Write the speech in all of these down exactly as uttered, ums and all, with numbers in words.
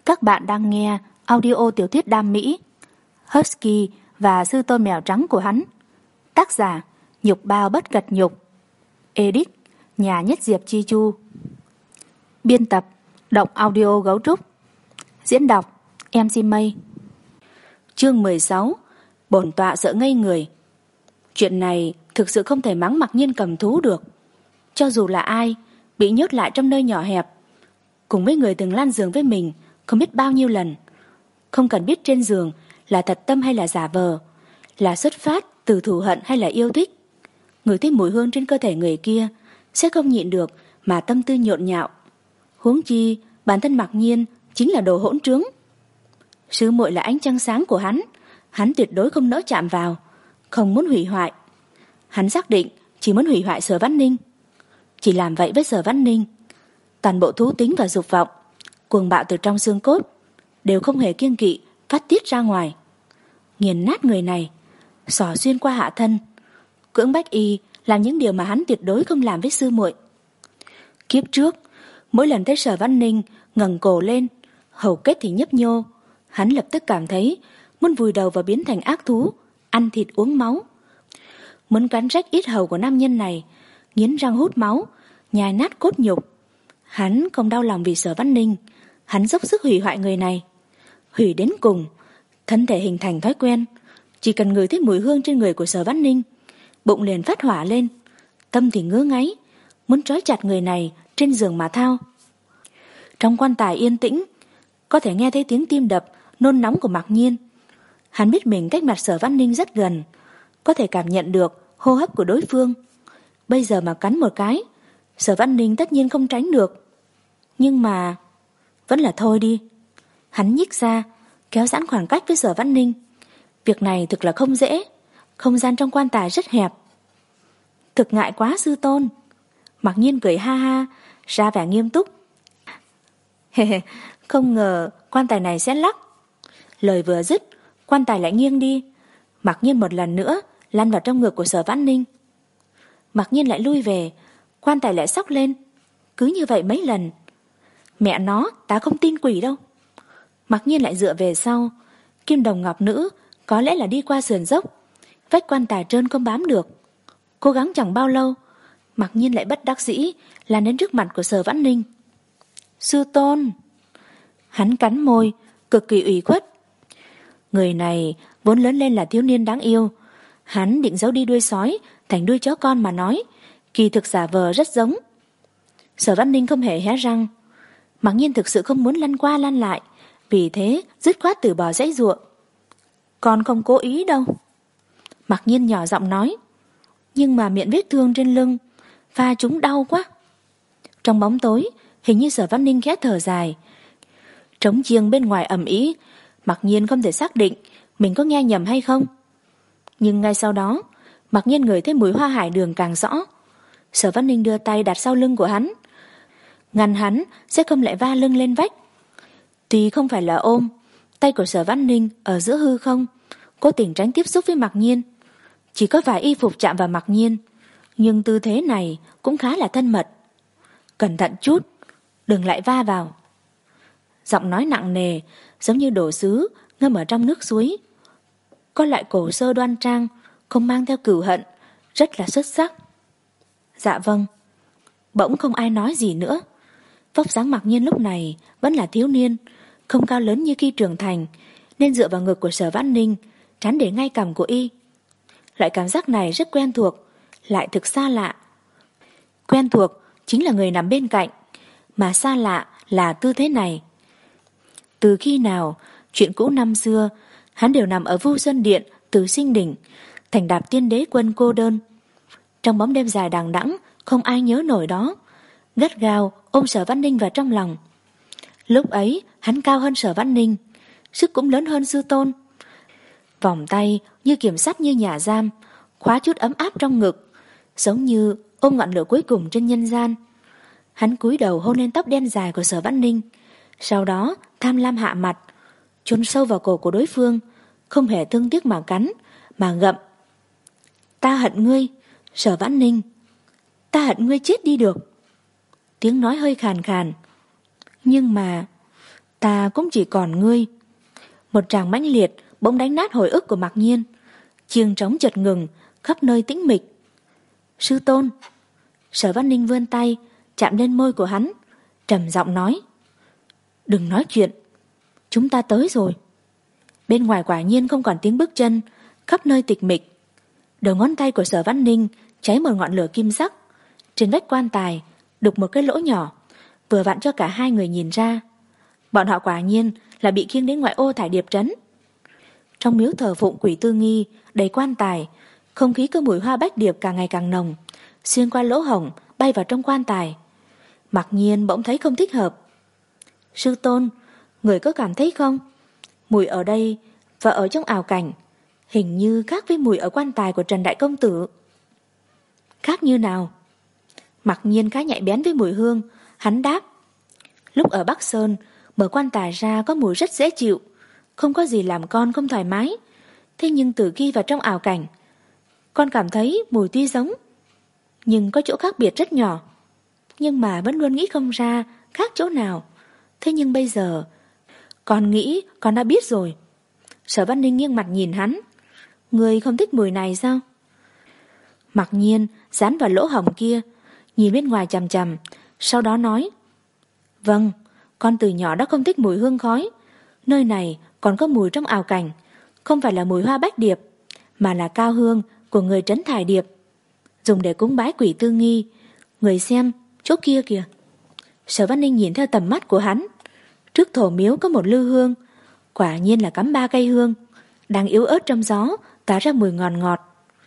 Các bạn đang nghe audio tiểu thuyết đam mỹ Husky và sư tôn mèo trắng của hắn. Tác giả Nhục Bao Bất Cật Nhục. Edit Nhà Nhất Diệp Chi Chu. Biên tập Động Audio Gấu Trúc. Diễn đọc em xê Mây. Chương mười sáu. Bổn tọa sợ ngây người. Chuyện này thực sự không thể mắng Mặc Nhiên cầm thú được. Cho dù là ai bị nhốt lại trong nơi nhỏ hẹp, cùng mấy người từng lan giường với mình không biết bao nhiêu lần, không cần biết trên giường là thật tâm hay là giả vờ, là xuất phát từ thù hận hay là yêu thích, ngửi thấy mùi hương trên cơ thể người kia sẽ không nhịn được mà tâm tư nhộn nhạo. Huống chi bản thân Mặc Nhiên chính là đồ hỗn trướng. Sư muội là ánh trăng sáng của hắn, hắn tuyệt đối không nỡ chạm vào, không muốn hủy hoại. Hắn xác định chỉ muốn hủy hoại Sở Văn Ninh. Chỉ làm vậy với Sở Văn Ninh, toàn bộ thú tính và dục vọng cuồng bạo từ trong xương cốt đều không hề kiêng kỵ phát tiết ra ngoài, nghiền nát người này, xỏ xuyên qua hạ thân, cưỡng bách y làm những điều mà hắn tuyệt đối không làm với sư muội. Kiếp trước, mỗi lần thấy Sở Văn Ninh ngẩng cổ lên, hầu kết thì nhấp nhô, hắn lập tức cảm thấy muốn vùi đầu vào biến thành ác thú, ăn thịt uống máu, muốn cắn rách yết hầu của nam nhân này, nghiến răng hút máu, nhai nát cốt nhục. Hắn không đau lòng vì Sở Văn Ninh, hắn dốc sức hủy hoại người này, hủy đến cùng. Thân thể hình thành thói quen, chỉ cần ngửi thấy mùi hương trên người của Sở Văn Ninh, bụng liền phát hỏa lên, tâm thì ngứa ngáy, muốn trói chặt người này trên giường mà thao. Trong quan tài yên tĩnh, có thể nghe thấy tiếng tim đập nôn nóng của Mặc Nhiên. Hắn biết mình cách mặt Sở Văn Ninh rất gần, có thể cảm nhận được hô hấp của đối phương. Bây giờ mà cắn một cái, Sở Văn Ninh tất nhiên không tránh được. Nhưng mà vẫn là thôi đi. Hắn nhích ra, kéo giãn khoảng cách với Sở Văn Ninh. Việc này thực là không dễ, không gian trong quan tài rất hẹp. Thực ngại quá sư tôn. Mặc Nhiên cười ha ha, ra vẻ nghiêm túc. Không ngờ quan tài này sẽ lắc. Lời vừa dứt, quan tài lại nghiêng đi. Mặc Nhiên một lần nữa lăn vào trong ngực của Sở Văn Ninh. Mặc Nhiên lại lui về, quan tài lại sóc lên. Cứ như vậy mấy lần. Mẹ nó, ta không tin quỷ đâu. Mặc Nhiên lại dựa về sau. Kim đồng ngọc nữ có lẽ là đi qua sườn dốc, vách quan tài trơn không bám được. Cố gắng chẳng bao lâu, Mặc Nhiên lại bất đắc dĩ lan đến trước mặt của Sở Văn Ninh. Sư tôn. Hắn cắn môi, cực kỳ ủy khuất. Người này vốn lớn lên là thiếu niên đáng yêu. Hắn định giấu đi đuôi sói thành đuôi chó con mà nói, kỳ thực giả vờ rất giống. Sở Văn Ninh không hề hé răng. Mặc Nhiên thực sự không muốn lăn qua lăn lại, vì thế dứt khoát từ bỏ giãy giụa. Con không cố ý đâu. Mặc Nhiên nhỏ giọng nói. Nhưng mà miệng vết thương trên lưng pha chúng đau quá. Trong bóng tối, hình như Sở Văn Ninh khẽ thở dài. Trống chiêng bên ngoài ầm ĩ, Mặc Nhiên không thể xác định mình có nghe nhầm hay không. Nhưng ngay sau đó, Mặc Nhiên ngửi thấy mùi hoa hải đường càng rõ. Sở Văn Ninh đưa tay đặt sau lưng của hắn, ngăn hắn sẽ không lại va lưng lên vách. Tuy không phải là ôm, tay của Sở Văn Ninh ở giữa hư không, cố tình tránh tiếp xúc với Mặc Nhiên. Chỉ có vài y phục chạm vào Mặc Nhiên, nhưng tư thế này cũng khá là thân mật. Cẩn thận chút, đừng lại va vào. Giọng nói nặng nề, giống như đồ sứ ngâm ở trong nước suối. Có loại cổ sơ đoan trang, không mang theo cửu hận, rất là xuất sắc. Dạ vâng. Bỗng không ai nói gì nữa. Vóc dáng Mặc Nhiên lúc này vẫn là thiếu niên, không cao lớn như khi trưởng thành, nên dựa vào ngực của Sở Văn Ninh, trán để ngay cằm của y. Loại cảm giác này rất quen thuộc, lại thực xa lạ. Quen thuộc chính là người nằm bên cạnh, mà xa lạ là tư thế này. Từ khi nào, chuyện cũ năm xưa, hắn đều nằm ở Vu Xuân Điện, Từ Sinh Đỉnh, thành đạp tiên đế quân cô đơn. Trong bóng đêm dài đằng đẵng, không ai nhớ nổi đó, gắt gao ôm Sở Văn Ninh vào trong lòng. Lúc ấy hắn cao hơn Sở Văn Ninh, sức cũng lớn hơn sư tôn. Vòng tay như kiểm sắt như nhà giam, khóa chút ấm áp trong ngực, giống như ôm ngọn lửa cuối cùng trên nhân gian. Hắn cúi đầu hôn lên tóc đen dài của Sở Văn Ninh, sau đó tham lam hạ mặt, chôn sâu vào cổ của đối phương, không hề thương tiếc mà cắn, mà ngậm. Ta hận ngươi, Sở Văn Ninh, ta hận ngươi chết đi được. Tiếng nói hơi khàn khàn. Nhưng mà Ta cũng chỉ còn ngươi. Một tràng mãnh liệt bỗng đánh nát hồi ức của Mạc Nhiên. Chiêng trống chợt ngừng, khắp nơi tĩnh mịch. Sư tôn. Sở Văn Ninh vươn tay chạm lên môi của hắn, trầm giọng nói: Đừng nói chuyện, chúng ta tới rồi. Bên ngoài quả nhiên không còn tiếng bước chân, khắp nơi tịch mịch. Đầu ngón tay của Sở Văn Ninh cháy một ngọn lửa kim sắc. Trên vách quan tài đục một cái lỗ nhỏ, vừa vặn cho cả hai người nhìn ra. Bọn họ quả nhiên là bị khiêng đến ngoại ô Thải Điệp trấn. Trong miếu thờ phụng Quỷ Tư Nghi đầy quan tài, không khí cơ mùi hoa bách điệp càng ngày càng nồng, xuyên qua lỗ hổng bay vào trong quan tài. Mặc Nhiên bỗng thấy không thích hợp. Sư tôn, người có cảm thấy không? Mùi ở đây và ở trong ảo cảnh hình như khác với mùi ở quan tài của Trần Đại Công Tử. Khác như nào? Mặc Nhiên khá nhạy bén với mùi hương, hắn đáp: Lúc ở Bắc Sơn, mở quan tài ra có mùi rất dễ chịu, không có gì làm con không thoải mái. Thế nhưng từ khi vào trong ảo cảnh, con cảm thấy mùi tuy giống, nhưng có chỗ khác biệt rất nhỏ. Nhưng mà vẫn luôn nghĩ không ra khác chỗ nào. Thế nhưng bây giờ, con nghĩ con đã biết rồi. Sở Văn Ninh nghiêng mặt nhìn hắn. Người không thích mùi này sao? Mặc Nhiên dán vào lỗ hổng kia, nhìn bên ngoài chằm chằm, sau đó nói: Vâng, con từ nhỏ đã không thích mùi hương khói. Nơi này còn có mùi trong ảo cảnh, không phải là mùi hoa bách điệp, mà là cao hương của người trấn Thải Điệp, dùng để cúng bái Quỷ Tư Nghi. Người xem, chỗ kia kìa. Sở Văn Ninh nhìn theo tầm mắt của hắn. Trước thổ miếu có một lư hương, quả nhiên là cắm ba cây hương, đang yếu ớt trong gió, tỏa ra mùi ngọt ngọt.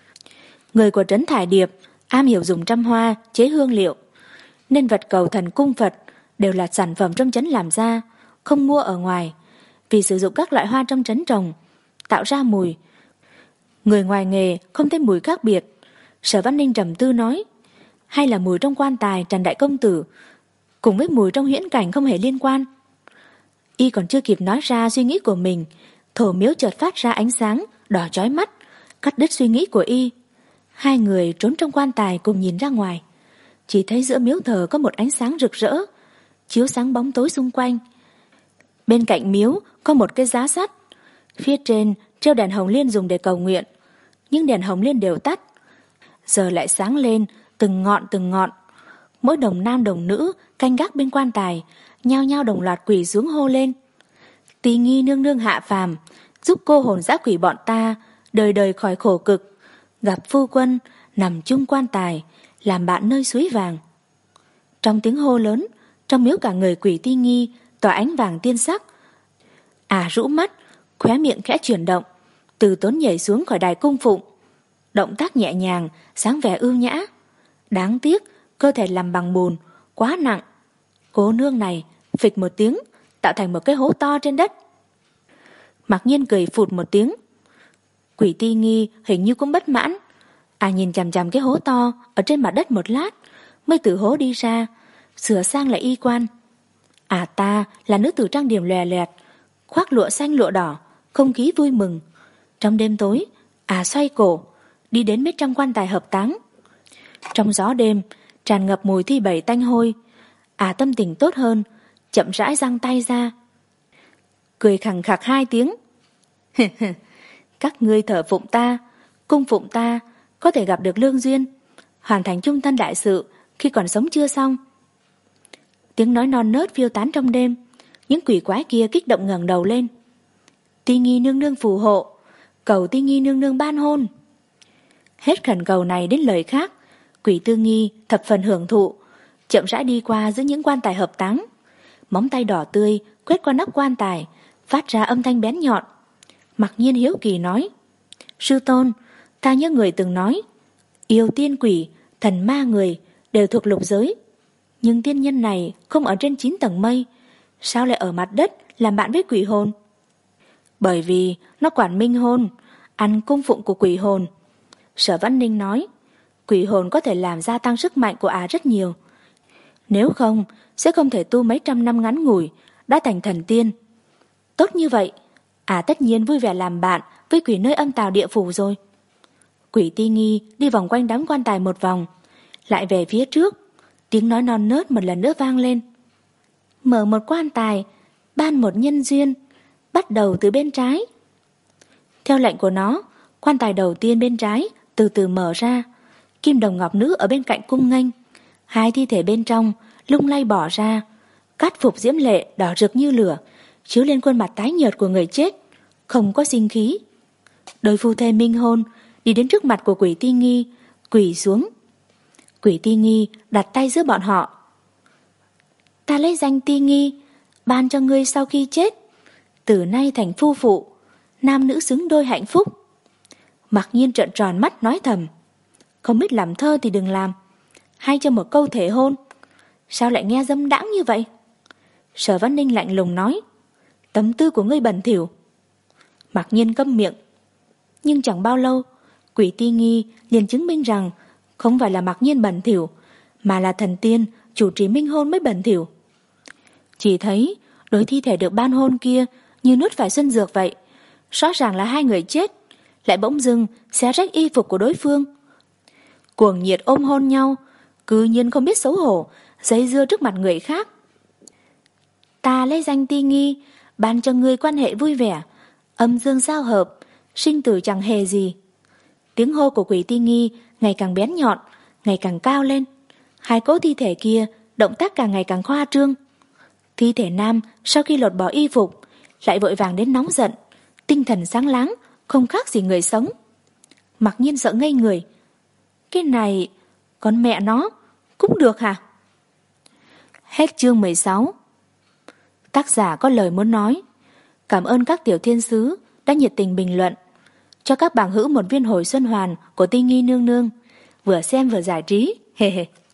Người của trấn Thải Điệp am hiểu dùng trăm hoa chế hương liệu, nên vật cầu thần cung Phật đều là sản phẩm trong trấn làm ra, không mua ở ngoài. Vì sử dụng các loại hoa trong trấn trồng, tạo ra mùi, người ngoài nghề không thấy mùi khác biệt. Sở Văn Ninh trầm tư nói: Hay là mùi trong quan tài Trần Đại Công Tử cùng với mùi trong huyễn cảnh không hề liên quan? Y còn chưa kịp nói ra suy nghĩ của mình, thổ miếu chợt phát ra ánh sáng đỏ chói mắt, cắt đứt suy nghĩ của Y. Hai người trốn trong quan tài cùng nhìn ra ngoài. Chỉ thấy giữa miếu thờ có một ánh sáng rực rỡ, chiếu sáng bóng tối xung quanh. Bên cạnh miếu có một cái giá sắt, phía trên treo đèn hồng liên dùng để cầu nguyện. Nhưng đèn hồng liên đều tắt, giờ lại sáng lên từng ngọn từng ngọn. Mỗi đồng nam đồng nữ canh gác bên quan tài nhao nhao đồng loạt quỳ xuống hô lên: Tỳ Nghi nương nương hạ phàm, giúp cô hồn dã quỷ bọn ta đời đời khỏi khổ cực, gặp phu quân nằm chung quan tài, làm bạn nơi suối vàng. Trong tiếng hô lớn, trong miếu cả người Quỷ Ti Nghi tỏa ánh vàng tiên sắc. À rũ mắt, khóe miệng khẽ chuyển động, từ tốn nhảy xuống khỏi đài cung phụng. Động tác nhẹ nhàng, sáng vẻ ưu nhã. Đáng tiếc cơ thể làm bằng bùn, quá nặng. Cô nương này phịch một tiếng, tạo thành một cái hố to trên đất. Mặc Nhiên cười phụt một tiếng. Quỷ Ti Nghi hình như cũng bất mãn. À nhìn chằm chằm cái hố to ở trên mặt đất một lát, mới từ hố đi ra, sửa sang lại y quan. À ta là nữ tử trang điểm lòe loẹt, khoác lụa xanh lụa đỏ, không khí vui mừng. Trong đêm tối, à xoay cổ, đi đến mấy trăm quan tài hợp táng. Trong gió đêm, tràn ngập mùi thi bẩy tanh hôi. À tâm tình tốt hơn, chậm rãi giang tay ra, cười khẳng khặc hai tiếng. Các ngươi thờ phụng ta, cung phụng ta, có thể gặp được lương duyên, hoàn thành chung thân đại sự khi còn sống chưa xong. Tiếng nói non nớt phiêu tán trong đêm. Những quỷ quái kia kích động ngẩng đầu lên. Ti Nghi nương nương phù hộ, cầu Ti Nghi nương nương ban hôn. Hết khẩn cầu này đến lời khác, Quỷ Tư Nghi thập phần hưởng thụ, chậm rãi đi qua giữa những quan tài hợp táng. Móng tay đỏ tươi quét qua nắp quan tài, phát ra âm thanh bén nhọn. Mặc Nhiên hiếu kỳ nói: Sư tôn, ta nhớ người từng nói, yêu tiên quỷ, thần ma người đều thuộc lục giới, nhưng tiên nhân này không ở trên chín tầng mây, sao lại ở mặt đất làm bạn với quỷ hồn? Bởi vì nó quản minh hồn, ăn cung phụng của quỷ hồn. Sở Văn Ninh nói: Quỷ hồn có thể làm gia tăng sức mạnh của ả rất nhiều, nếu không sẽ không thể tu mấy trăm năm ngắn ngủi đã thành thần tiên. Tốt như vậy, ả tất nhiên vui vẻ làm bạn với quỷ nơi âm tào địa phủ rồi. Quỷ Ti Nghi đi vòng quanh đám quan tài một vòng, lại về phía trước. Tiếng nói non nớt một lần nữa vang lên: Mở một quan tài, ban một nhân duyên, bắt đầu từ bên trái. Theo lệnh của nó, quan tài đầu tiên bên trái từ từ mở ra, kim đồng ngọc nữ ở bên cạnh cung nghênh, hai thi thể bên trong lung lay bỏ ra, cát phục diễm lệ đỏ rực như lửa, chiếu lên khuôn mặt tái nhợt của người chết, không có sinh khí. Đôi phu thê minh hôn đi đến trước mặt của Quỷ Ti Nghi, quỳ xuống. Quỷ Ti Nghi đặt tay giữa bọn họ. Ta lấy danh Ti Nghi, ban cho ngươi sau khi chết, từ nay thành phu phụ, nam nữ xứng đôi hạnh phúc. Mặc Nhiên trợn tròn mắt nói thầm, không biết làm thơ thì đừng làm, hay cho một câu thể hôn, sao lại nghe dâm đãng như vậy? Sở Văn Ninh lạnh lùng nói, tâm tư của ngươi bẩn thỉu. Mặc Nhiên câm miệng. Nhưng chẳng bao lâu, Quỷ Ti Nghi liền chứng minh rằng không phải là Mặc Nhiên bẩn thỉu, mà là thần tiên chủ trì minh hôn mới bẩn thỉu. Chỉ thấy đôi thi thể được ban hôn kia như nuốt phải xuân dược vậy, rõ ràng là hai người chết, lại bỗng dưng xé rách y phục của đối phương, cuồng nhiệt ôm hôn nhau, cứ nhiên không biết xấu hổ, dây dưa trước mặt người khác. Ta lấy danh Ti Nghi, ban cho ngươi quan hệ vui vẻ, âm dương giao hợp, sinh tử chẳng hề gì. Tiếng hô của Quỷ Ti Nghi ngày càng bén nhọn, ngày càng cao lên. Hai cỗ thi thể kia động tác càng ngày càng khoa trương. Thi thể nam sau khi lột bỏ y phục lại vội vàng đến nóng giận, tinh thần sáng láng, không khác gì người sống. Mặc Nhiên sợ ngây người. Cái này, con mẹ nó, cũng được hả? Hết chương mười sáu. Tác giả có lời muốn nói. Cảm ơn các tiểu thiên sứ đã nhiệt tình bình luận. Cho các bằng hữu một viên hồi xuân hoàn của Ti Nghi nương nương. Vừa xem vừa giải trí. Hề hề.